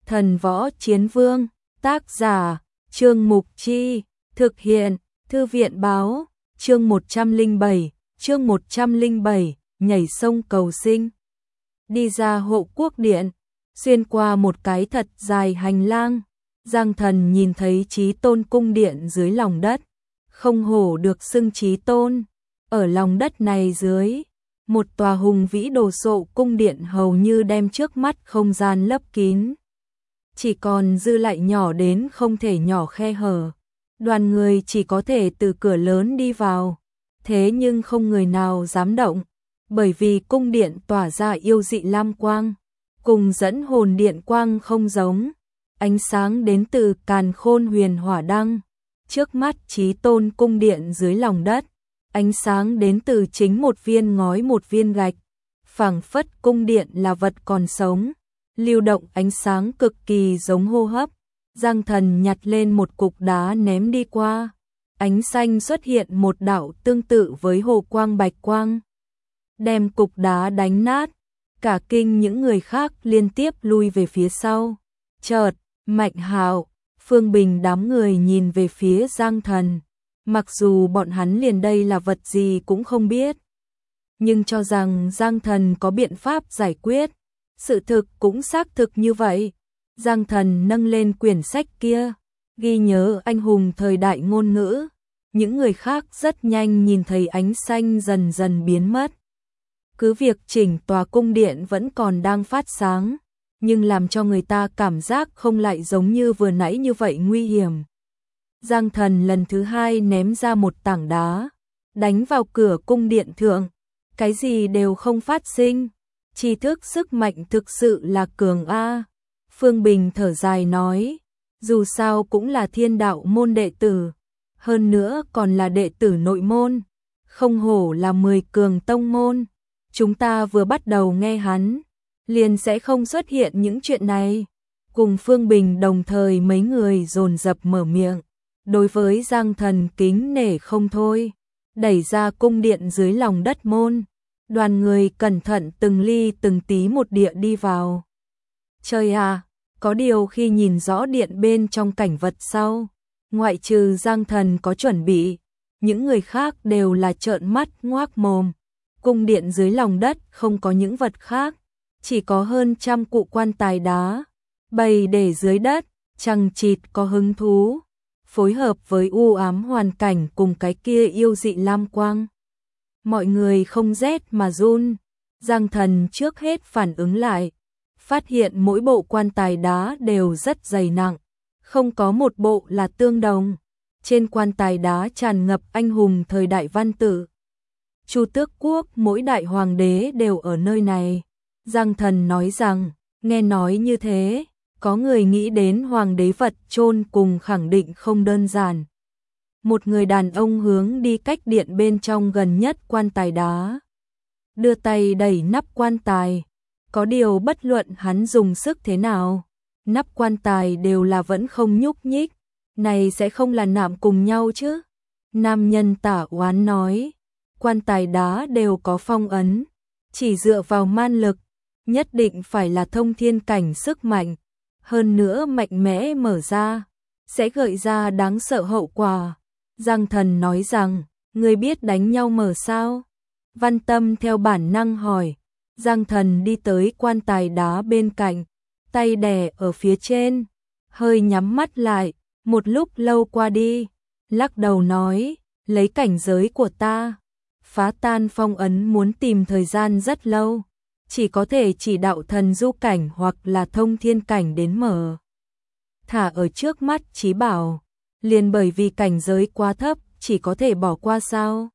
Thần võ chiến vương, tác giả, Trương Mục Chi, thực hiện, Thư viện báo, chương 107, nhảy sông cầu sinh. Đi ra Hộ Quốc Điện, xuyên qua một cái thật dài hành lang, Giang Thần nhìn thấy Chí Tôn cung điện dưới lòng đất, không hổ được xưng Chí Tôn. Ở lòng đất này dưới, một tòa hùng vĩ đồ sộ cung điện hầu như đem trước mắt không gian lấp kín. Chỉ còn dư lại nhỏ đến không thể nhỏ khe hở. Đoàn người chỉ có thể từ cửa lớn đi vào, thế nhưng không người nào dám động, bởi vì cung điện tỏa ra yêu dị lam quang, cùng dẫn hồn điện quang không giống. Ánh sáng đến từ Càn Khôn Huyền Hỏa Đăng, trước mắt Chí Tôn cung điện dưới lòng đất. Ánh sáng đến từ chính một viên ngói một viên gạch, phảng phất cung điện là vật còn sống, lưu động ánh sáng cực kỳ giống hô hấp. Giang Thần nhặt lên một cục đá ném đi qua, ánh xanh xuất hiện một đạo tương tự với hồ quang bạch quang, đem cục đá đánh nát. Cả kinh những người khác liên tiếp lui về phía sau. Chợt, Mạnh Hạo, Phương Bình đám người nhìn về phía Giang Thần. Mặc dù bọn hắn liền đây là vật gì cũng không biết, nhưng cho rằng Giang Thần có biện pháp giải quyết. Sự thực cũng xác thực như vậy. Giang Thần nâng lên quyển sách kia, ghi nhớ anh hùng thời đại ngôn ngữ. Những người khác rất nhanh nhìn thấy ánh xanh dần dần biến mất. Cứ việc chỉnh tòa cung điện vẫn còn đang phát sáng, nhưng làm cho người ta cảm giác không lại giống như vừa nãy như vậy nguy hiểm. Giang Thần lần thứ hai ném ra một tảng đá, đánh vào cửa cung điện thượng. Cái gì đều không phát sinh. Tri thức sức mạnh thực sự là cường a. Phương Bình thở dài nói, dù sao cũng là Thiên Đạo môn đệ tử, hơn nữa còn là đệ tử nội môn, không hổ là 10 cường tông môn. Chúng ta vừa bắt đầu nghe hắn, liền sẽ không xuất hiện những chuyện này. Cùng Phương Bình đồng thời mấy người dồn dập mở miệng, đối với Giang Thần kính nể không thôi. Đẩy ra cung điện dưới lòng đất môn, đoàn người cẩn thận từng ly từng tí một địa đi vào. Trời à, có điều khi nhìn rõ điện bên trong cảnh vật sau, ngoại trừ Giang Thần có chuẩn bị, những người khác đều là trợn mắt ngoác mồm. Cung điện dưới lòng đất không có những vật khác, chỉ có hơn 100 cụ quan tài đá, bày để dưới đất, chằng chịt có hứng thú, phối hợp với u ám hoàn cảnh cùng cái kia yêu dị lam quang. Mọi người không rét mà run. Giang Thần trước hết phản ứng lại, phát hiện mỗi bộ quan tài đá đều rất dày nặng, không có một bộ là tương đồng. Trên quan tài đá tràn ngập anh hùng thời đại văn tự. Chu Tước Quốc mỗi đại hoàng đế đều ở nơi này. Giang Thần nói rằng, nghe nói như thế, có người nghĩ đến hoàng đế vật chôn cùng khẳng định không đơn giản. Một người đàn ông hướng đi cách điện bên trong gần nhất quan tài đá, đưa tay đẩy nắp quan tài. Có điều bất luận hắn dùng sức thế nào, nắp quan tài đều là vẫn không nhúc nhích. Này sẽ không là nạm cùng nhau chứ? Nam nhân tả oán nói, quan tài đá đều có phong ấn, chỉ dựa vào man lực, nhất định phải là thông thiên cảnh sức mạnh, hơn nữa mạnh mẽ mở ra, sẽ gợi ra đáng sợ hậu quả. Giang Thần nói rằng, người biết đánh nhau mở sao? Văn Tâm theo bản năng hỏi. Giang Thần đi tới quan tài đá bên cạnh, tay đè ở phía trên, hơi nhắm mắt lại, một lúc lâu qua đi, lắc đầu nói, lấy cảnh giới của ta, phá tan phong ấn muốn tìm thời gian rất lâu, chỉ có thể chỉ đạo thần du cảnh hoặc là thông thiên cảnh đến mở. Thả ở trước mắt chí bảo, liền bởi vì cảnh giới quá thấp, chỉ có thể bỏ qua sao?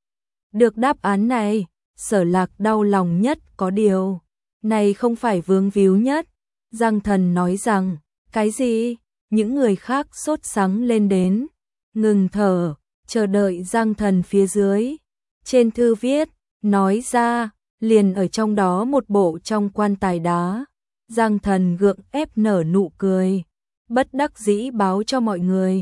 Được đáp án này, Sở Lạc đau lòng nhất, có điều này không phải vướng víu nhất. Giang Thần nói rằng, cái gì? Những người khác sốt sắng lên đến, ngừng thở, chờ đợi Giang Thần phía dưới. Trên thư viết, nói ra, liền ở trong đó một bộ trong quan tài đá. Giang Thần gượng ép nở nụ cười, bất đắc dĩ báo cho mọi người.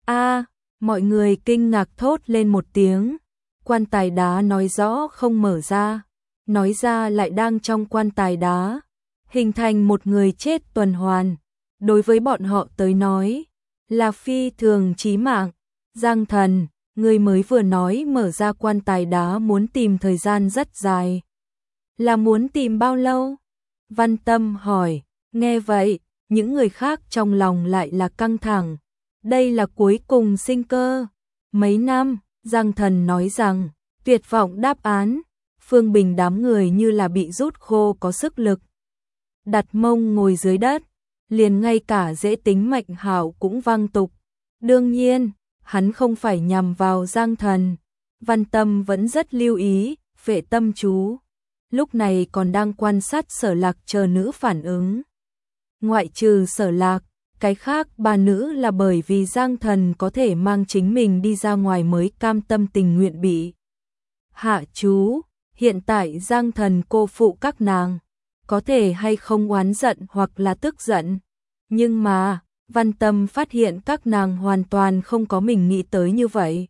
Mọi người kinh ngạc thốt lên một tiếng. Quan tài đá nói rõ không mở ra, nói ra lại đang trong quan tài đá, hình thành một người chết tuần hoàn. đối với bọn họ tới nói, là phi thường chí mạng. Giang Thần, người mới vừa nói mở ra quan tài đá muốn tìm thời gian rất dài. Là muốn tìm bao lâu? Văn Tâm hỏi, nghe vậy, những người khác trong lòng lại là căng thẳng. Đây là cuối cùng sinh cơ. Mấy năm, Giang Thần nói rằng, tuyệt vọng đáp án. Phương Bình đám người như là bị rút khô có sức lực. Đặt mông ngồi dưới đất, liền ngay cả dễ tính Mạnh Hạo cũng văng tục. Đương nhiên, hắn không phải nhằm vào Giang Thần. Văn Tâm vẫn rất lưu ý, Vệ Tâm chú. Lúc này còn đang quan sát Sở Lạc chờ nữ phản ứng. Ngoại trừ Sở Lạc, cái khác ba nữ là bởi vì Giang Thần có thể mang chính mình đi ra ngoài mới cam tâm tình nguyện bị hạ chú. Hiện tại Giang Thần cô phụ các nàng, có thể hay không oán giận hoặc là tức giận. Nhưng mà, Văn Tâm phát hiện các nàng hoàn toàn không có mình nghĩ tới như vậy.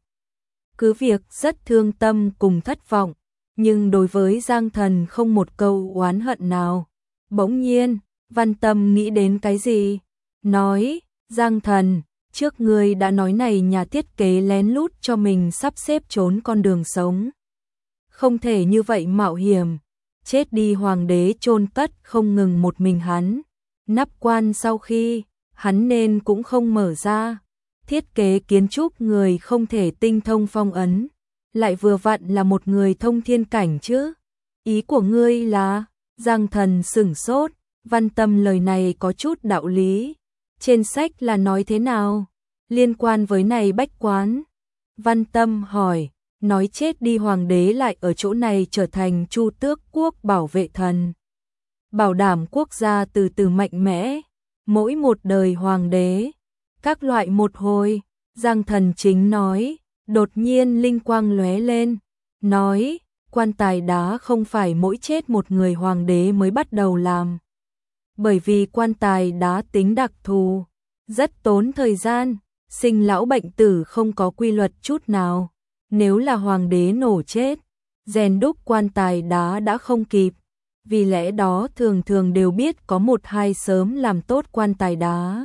Cứ việc rất thương tâm cùng thất vọng, nhưng đối với Giang Thần không một câu oán hận nào. Bỗng nhiên, Văn Tâm nghĩ đến cái gì? Nói, Giang Thần, trước ngươi đã nói này nhà thiết kế lén lút cho mình sắp xếp trốn con đường sống. Không thể như vậy mạo hiểm, chết đi hoàng đế chôn cất không ngừng một mình hắn. Nắp quan sau khi, hắn nên cũng không mở ra. Thiết kế kiến trúc người không thể tinh thông phong ấn, lại vừa vặn là một người thông thiên cảnh chứ. Ý của ngươi là, Giang Thần sửng sốt, Văn Tâm lời này có chút đạo lý. Trên sách là nói thế nào? Liên quan với này bách quán. Văn Tâm hỏi, nói chết đi hoàng đế lại ở chỗ này trở thành Chu Tước quốc bảo vệ thần. Bảo đảm quốc gia từ từ mạnh mẽ, mỗi một đời hoàng đế. Các loại một hồi, Giang Thần chính nói, đột nhiên linh quang lóe lên, nói, quan tài đá không phải mỗi chết một người hoàng đế mới bắt đầu làm. Bởi vì quan tài đá tính đặc thù, rất tốn thời gian, sinh lão bệnh tử không có quy luật chút nào. Nếu là hoàng đế nổ chết, rèn đúc quan tài đá đã không kịp. Vì lẽ đó thường thường đều biết có một hai sớm làm tốt quan tài đá.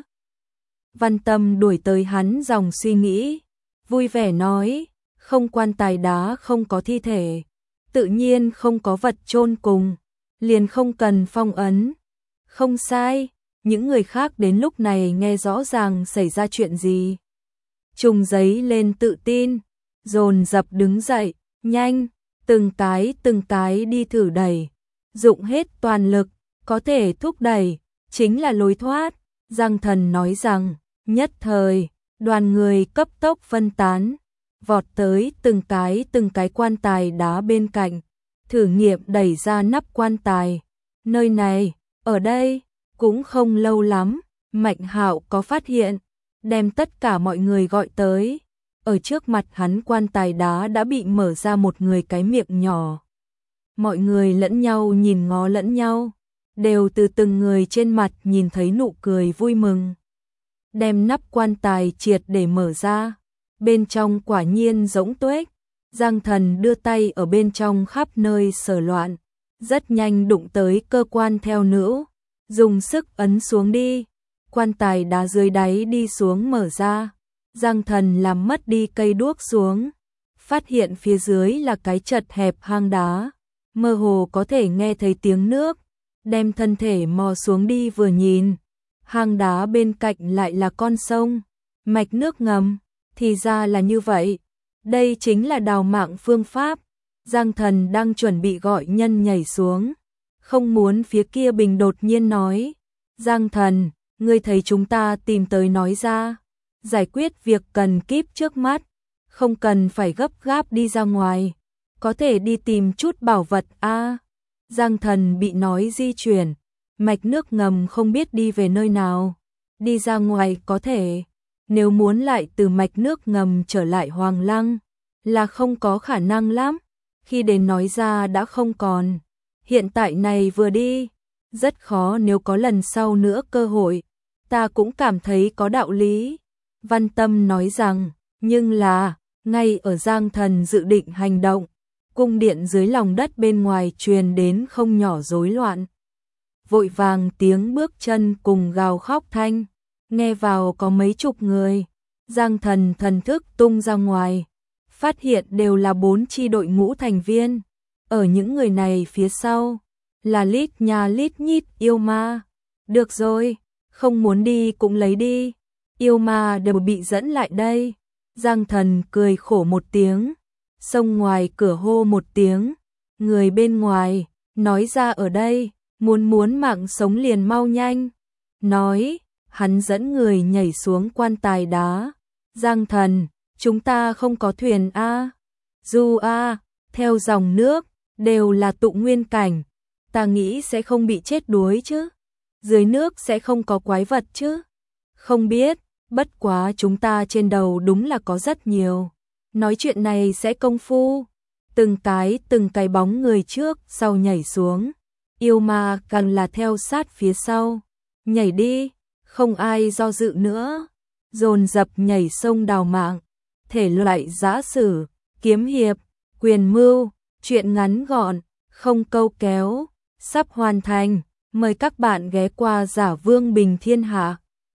Văn Tâm đuổi tới hắn dòng suy nghĩ, vui vẻ nói, không quan tài đá không có thi thể, tự nhiên không có vật chôn cùng, liền không cần phong ấn. Không sai, những người khác đến lúc này nghe rõ ràng xảy ra chuyện gì. Trùng giấy lên tự tin, dồn dập đứng dậy, nhanh, từng cái đi thử đẩy, dụng hết toàn lực, có thể thúc đẩy, chính là lối thoát. Giang Thần nói rằng, nhất thời, đoàn người cấp tốc phân tán, vọt tới từng cái quan tài đá bên cạnh, thử nghiệm đẩy ra nắp quan tài. Nơi này, ở đây, cũng không lâu lắm, Mạnh Hạo có phát hiện, đem tất cả mọi người gọi tới. Ở trước mặt hắn quan tài đá đã bị mở ra một người cái miệng nhỏ. Mọi người lẫn nhau nhìn ngó lẫn nhau, đều từ từng người trên mặt nhìn thấy nụ cười vui mừng. Đem nắp quan tài triệt để mở ra, bên trong quả nhiên rỗng tuếch. Giang Thần đưa tay ở bên trong khắp nơi sờ loạn, rất nhanh đụng tới cơ quan theo nữ, dùng sức ấn xuống đi. Quan tài đá dưới đáy đi xuống mở ra. Giang Thần làm mất đi cây đuốc xuống, phát hiện phía dưới là cái chật hẹp hang đá, mơ hồ có thể nghe thấy tiếng nước, đem thân thể mò xuống đi vừa nhìn, hang đá bên cạnh lại là con sông, mạch nước ngầm, thì ra là như vậy, đây chính là đào mạng phương pháp. Giang Thần đang chuẩn bị gọi nhân nhảy xuống, không muốn phía kia Bình đột nhiên nói, Giang Thần, ngươi thấy chúng ta tìm tới nói ra. Giải quyết việc cần kíp trước mắt, không cần phải gấp gáp đi ra ngoài, có thể đi tìm chút bảo vật a. Giang Thần bị nói di chuyển, mạch nước ngầm không biết đi về nơi nào, đi ra ngoài có thể, nếu muốn lại từ mạch nước ngầm trở lại Hoàng Lăng, là không có khả năng lắm, khi đến nói ra đã không còn, hiện tại này vừa đi, rất khó nếu có lần sau nữa cơ hội, ta cũng cảm thấy có đạo lý. Văn Tâm nói rằng, nhưng là, ngay ở Giang Thần dự định hành động, cung điện dưới lòng đất bên ngoài truyền đến không nhỏ rối loạn. vội vàng tiếng bước chân cùng gào khóc thanh, nghe vào có mấy chục người. Giang Thần thần thức tung ra ngoài, phát hiện đều là 4 chi đội ngũ thành viên. Ở những người này phía sau là lít nhà lít nhít yêu ma. Được rồi, không muốn đi cũng lấy đi. Yêu ma đều bị dẫn lại đây. Giang Thần cười khổ một tiếng, xông ngoài cửa hô một tiếng. Người bên ngoài, nói ra ở đây, muốn mạng sống liền mau nhanh. Nói, hắn dẫn người nhảy xuống quan tài đá. Giang Thần, chúng ta không có thuyền a. Du a, theo dòng nước, đều là tụ nguyên cảnh. Ta nghĩ sẽ không bị chết đuối chứ. Dưới nước sẽ không có quái vật chứ. Không biết, bất quá chúng ta trên đầu đúng là có rất nhiều. Nói chuyện này sẽ công phu. Từng cái bóng người trước sau nhảy xuống. Yêu ma càng là theo sát phía sau. Nhảy đi, không ai do dự nữa. Dồn dập nhảy sông đào mạng. Thể loại giã sử, kiếm hiệp, quyền mưu, chuyện ngắn gọn, không câu kéo. Sắp hoàn thành, mời các bạn ghé qua Giả Vương Bình Thiên Hạ.